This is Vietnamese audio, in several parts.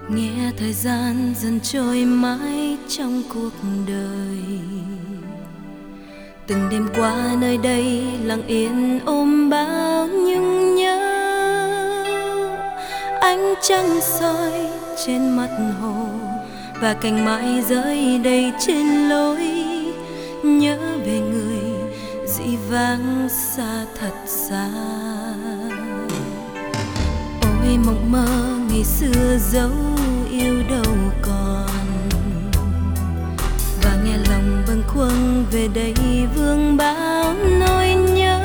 Nghe thời gian dần trôi mãi trong cuộc đời, từng đêm qua nơi đây lặng yên ôm bao nhung nhớ. Ánh trăng soi trên mặt hồ và cành mai rơi đầy trên lối, nhớ về người dĩ vãng xa thật xa. Ôi mộng mơ ngày xưa dấu yêu đâu còn, và nghe lòng bâng khuâng về đây vương bao nỗi nhớ.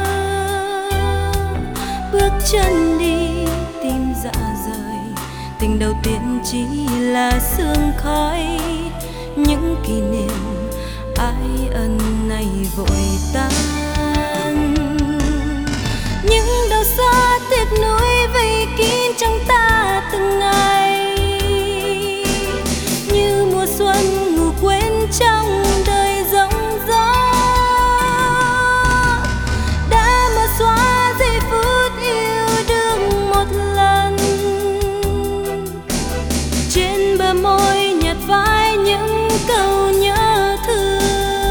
Bước chân đi tim dạ rời, tình đầu tiên chỉ là sương khói. Những kỷ niệm ái ân này vội tan, những đau xót tiếc nuối vây kín trong ta từng ngày. Như mùa xuân ngủ quên trong đời giông gió, đã mở xóa giây phút yêu đương một lần. Trên bờ môi nhạt phai những câu nhớ thương.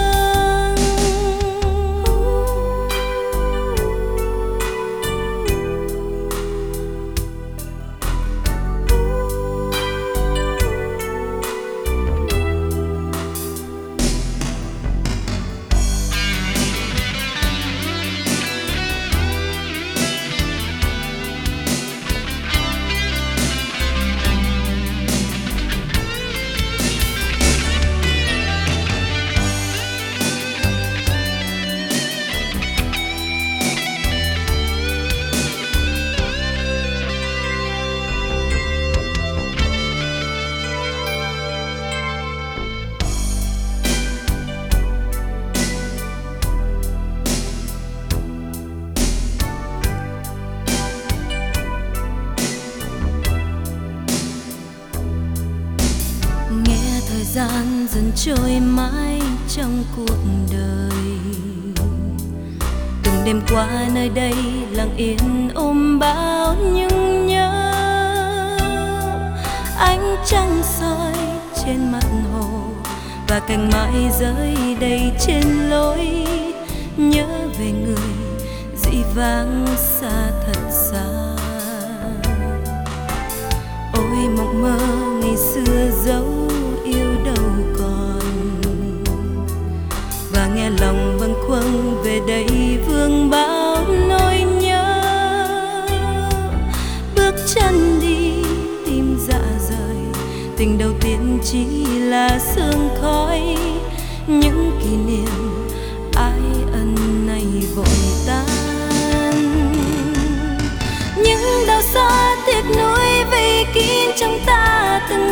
Thời gian dần trôi mãi trong cuộc đời, từng đêm qua nơi đây lặng yên ôm bao nhung nhớ. Ánh trăng soi trên mặt hồ và cành mai rơi đầy trên lối, nhớ về người dĩ vãng xa thật xa. Ôi mộng mơ ngày xưa dấu yêu đâu còn, và nghe lòng bâng khuâng về đây vương bao nỗi nhớ. Bước chân đi tim dạ rời, tình đầu tiên chỉ là sương khói. Những kỷ niệm ái ân này vội tan, những đau xót tiếc nuối vây kín trong ta từng